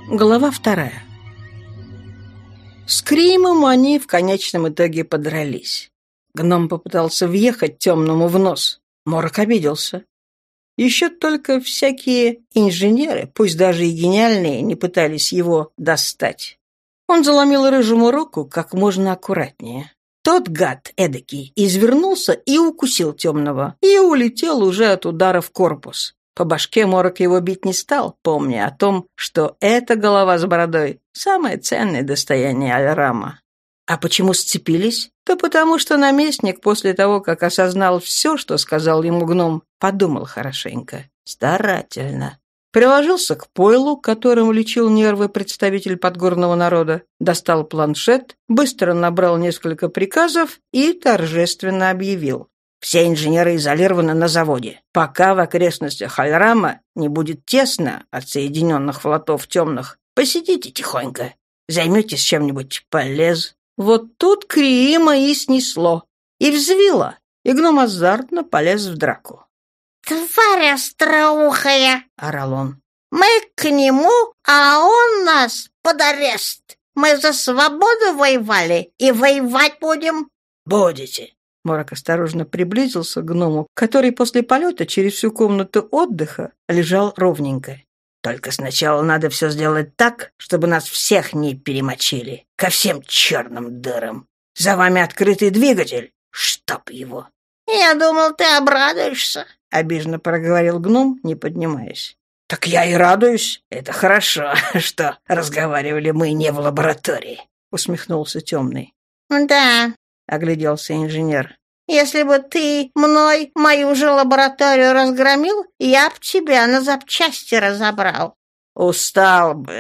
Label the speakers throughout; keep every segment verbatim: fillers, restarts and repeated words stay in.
Speaker 1: Глава вторая. С Кримом они в конечном итоге подрались. Гном попытался въехать темному в нос. Морок обиделся. Еще только всякие инженеры, пусть даже и гениальные, не пытались его достать. Он заломил рыжему руку как можно аккуратнее. Тот гад эдакий извернулся и укусил темного, и улетел уже от удара в корпус. По башке Морок его бить не стал, помня о том, что эта голова с бородой — самое ценное достояние Аль-Рама. А почему сцепились? Да потому что наместник после того, как осознал все, что сказал ему гном, подумал хорошенько, старательно. Приложился к пойлу, которым лечил нервы представитель подгорного народа, достал планшет, быстро набрал несколько приказов и торжественно объявил. Все инженеры изолированы на заводе. Пока в окрестностях Аль-Рама не будет тесно от соединенных флотов темных, посидите тихонько, займетесь чем-нибудь полез. Вот тут Криима и снесло, и взвило, и гном азартно полез в драку.
Speaker 2: «Тварь остроухая!» — орал он. «Мы к нему, а он нас под арест. Мы за свободу воевали и воевать будем».
Speaker 1: «Будете». Морок осторожно приблизился к гному, который после полета через всю комнату отдыха лежал ровненько. «Только сначала надо все сделать так, чтобы нас всех не перемочили. Ко всем черным дырам. За вами открытый двигатель. Чтоб его!»
Speaker 2: «Я думал, ты обрадуешься»,
Speaker 1: — обиженно проговорил гном, не поднимаясь. «Так я и радуюсь. Это хорошо, что разговаривали мы не в лаборатории», — усмехнулся темный.
Speaker 2: «Да», —
Speaker 1: огляделся инженер.
Speaker 2: «Если бы ты мной мою же лабораторию разгромил, я б тебя на запчасти разобрал».
Speaker 1: «Устал бы»,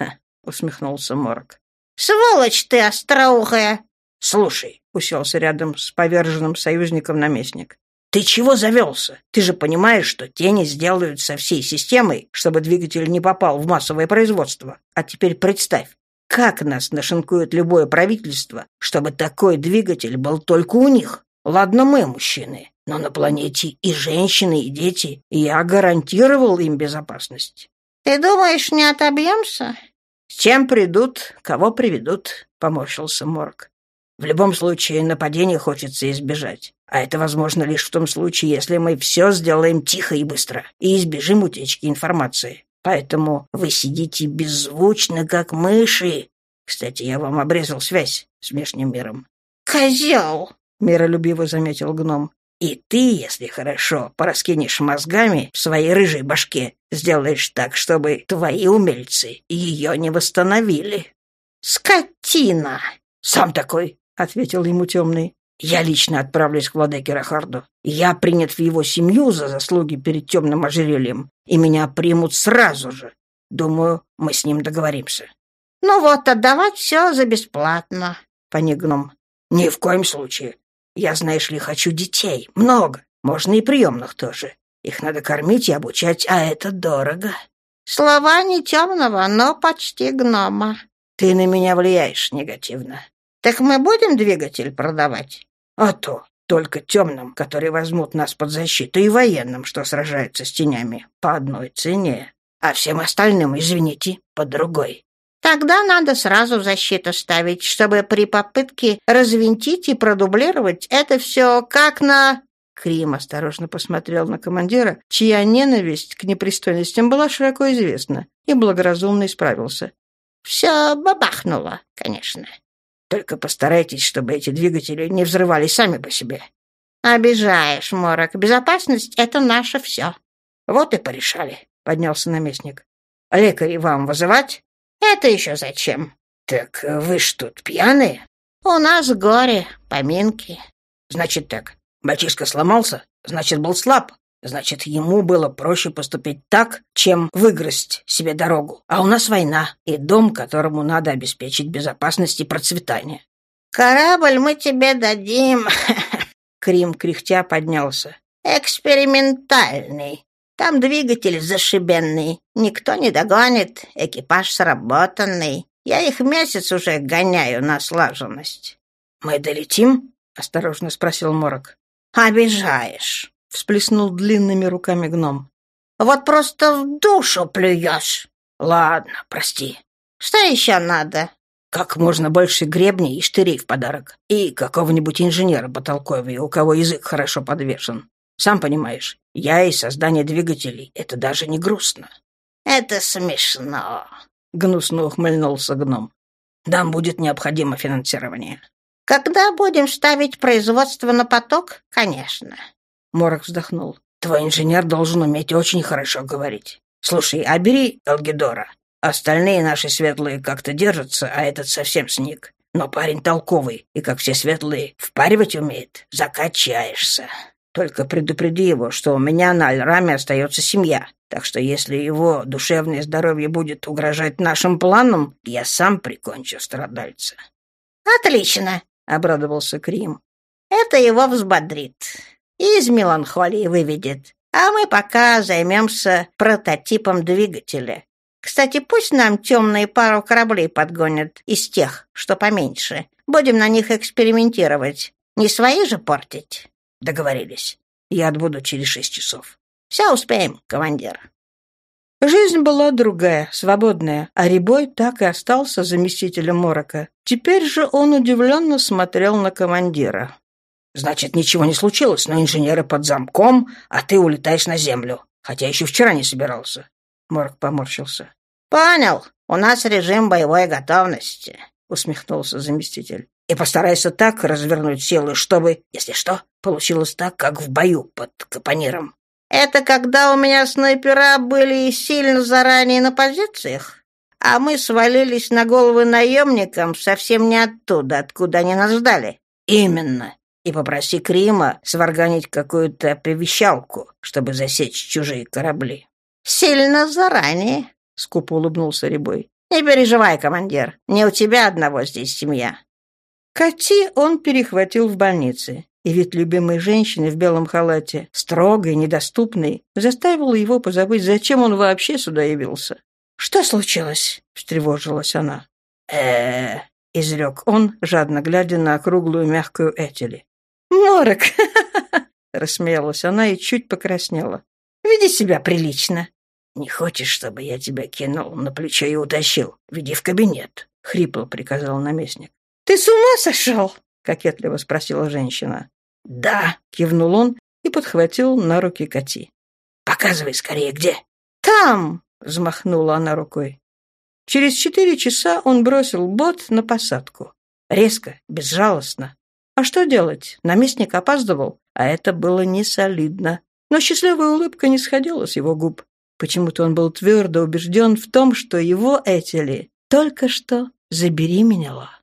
Speaker 1: — усмехнулся Морок.
Speaker 2: «Сволочь ты остроухая!»
Speaker 1: «Слушай», — уселся рядом с поверженным союзником наместник, «ты чего завелся? Ты же понимаешь, что тени сделают со всей системой, чтобы двигатель не попал в массовое производство. А теперь представь, как нас нашинкует любое правительство, чтобы такой двигатель был только у них. Ладно, мы мужчины, но на планете и женщины, и дети, и я гарантировал им безопасность».
Speaker 2: «Ты думаешь, не отобьемся?»
Speaker 1: «С чем придут, кого приведут», — поморщился Морок. «В любом случае нападения хочется избежать. А это возможно лишь в том случае, если мы все сделаем тихо и быстро и избежим утечки информации. Поэтому вы сидите беззвучно, как мыши. Кстати, я вам обрезал связь с внешним миром».
Speaker 2: «Козел!»
Speaker 1: — миролюбиво заметил гном. «И ты, если хорошо пораскинешь мозгами в своей рыжей башке, сделаешь так, чтобы твои умельцы ее не восстановили».
Speaker 2: «Скотина!»
Speaker 1: «Сам такой», — ответил ему темный. «Я лично отправлюсь к владыке Рахарду. Я принят в его семью за заслуги перед темным ожерельем, и меня примут сразу же. Думаю, мы с ним договоримся».
Speaker 2: «Ну вот, отдавать все за бесплатно», —
Speaker 1: поник гном. «Ни в коем случае. Я, знаешь ли, хочу детей. Много. Можно и приемных тоже. Их надо кормить и обучать, а это дорого».
Speaker 2: «Слова не темного, но почти гнома».
Speaker 1: «Ты на меня влияешь негативно».
Speaker 2: «Так мы будем двигатель продавать?»
Speaker 1: «А то. Только темным, которые возьмут нас под защиту, и военным, что сражаются с тенями, по одной цене. А всем остальным, извините, по другой».
Speaker 2: «Тогда надо сразу защиту ставить, чтобы при попытке развинтить и продублировать это все как на...» Крим осторожно посмотрел на командира, чья ненависть к непристойностям была широко известна, и благоразумно исправился. «Все бабахнуло, конечно».
Speaker 1: «Только постарайтесь, чтобы эти двигатели не взрывались сами по себе».
Speaker 2: «Обижаешь, Морок. Безопасность — это наше все».
Speaker 1: «Вот и порешали», — поднялся наместник. «Лекарей вам вызывать?»
Speaker 2: «Это еще зачем?»
Speaker 1: «Так вы ж тут пьяные?»
Speaker 2: «У нас горе, поминки».
Speaker 1: «Значит так, мальчишка сломался, значит, был слаб. Значит, ему было проще поступить так, чем выгрызть себе дорогу. А у нас война и дом, которому надо обеспечить безопасность и процветание».
Speaker 2: «Корабль мы тебе дадим», —
Speaker 1: Крим кряхтя поднялся.
Speaker 2: «Экспериментальный. Там двигатель зашибенный. Никто не догонит. Экипаж сработанный. Я их месяц уже гоняю на слаженность».
Speaker 1: «Мы долетим?» — осторожно спросил Морок.
Speaker 2: «Обижаешь», —
Speaker 1: всплеснул длинными руками гном.
Speaker 2: «Вот просто в душу плюешь.
Speaker 1: Ладно, прости.
Speaker 2: Что еще надо?
Speaker 1: Как можно больше гребней и штырей в подарок. И какого-нибудь инженера потолковее, у кого язык хорошо подвешен. Сам понимаешь, я и создание двигателей — это даже не грустно.
Speaker 2: Это смешно.
Speaker 1: Гнусно ухмыльнулся гном. Нам будет необходимо финансирование.
Speaker 2: Когда будем ставить производство на поток? Конечно.
Speaker 1: Морок вздохнул. Твой инженер должен уметь очень хорошо говорить. Слушай, а бери Элгидора. Остальные наши светлые как-то держатся, а этот совсем сник. Но парень толковый, и, как все светлые, впаривать умеет. Закачаешься. Только предупреди его, что у меня на Альраме остается семья. Так что если его душевное здоровье будет угрожать нашим планам, я сам прикончу страдальца.
Speaker 2: Отлично, — обрадовался Крим. Это его взбодрит. И из меланхолии выведет. А мы пока займемся прототипом двигателя. Кстати, пусть нам темные пару кораблей подгонят из тех, что поменьше. Будем на них экспериментировать. Не свои же портить.
Speaker 1: Договорились. Я отбуду через шесть часов.
Speaker 2: Все успеем, командир.
Speaker 1: Жизнь была другая, свободная, а Рябой так и остался заместителем Морока. Теперь же он удивленно смотрел на командира. «Значит, ничего не случилось, но инженеры под замком, а ты улетаешь на землю, хотя еще вчера не собирался». Морок поморщился.
Speaker 2: «Понял. У нас режим боевой готовности»,
Speaker 1: — усмехнулся заместитель. «И постарайся так развернуть силы, чтобы, если что, получилось так, как в бою под Капониром».
Speaker 2: «Это когда у меня снайпера были сильно заранее на позициях, а мы свалились на головы наемникам совсем не оттуда, откуда они нас ждали».
Speaker 1: «Именно. И попроси Крима сварганить какую-то оповещалку, чтобы засечь чужие корабли».
Speaker 2: «Сильно заранее», — скупо улыбнулся Рябой. «Не переживай, командир, не у тебя одного здесь семья».
Speaker 1: Кати он перехватил в больнице, и вид любимой женщины в белом халате, строгой, недоступной, заставил его позабыть, зачем он вообще сюда явился. «Что случилось?» — встревожилась она. э изрек он, жадно глядя на округлую мягкую Этели. «Морок!» — рассмеялась она и чуть покраснела. «Веди себя прилично». «Не хочешь, чтобы я тебя кинул на плечо и утащил? Веди в кабинет», — хрипло приказал наместник. «Ты с ума сошел?» — кокетливо спросила женщина. «Да», — кивнул он и подхватил на руки Кати. «Показывай скорее, где?» «Там!» — взмахнула она рукой. Через четыре часа он бросил бот на посадку. Резко, безжалостно. А что делать? Наместник опаздывал, а это было несолидно. Но счастливая улыбка не сходила с его губ. Почему-то он был твердо убежден в том, что его Этели только что забеременела.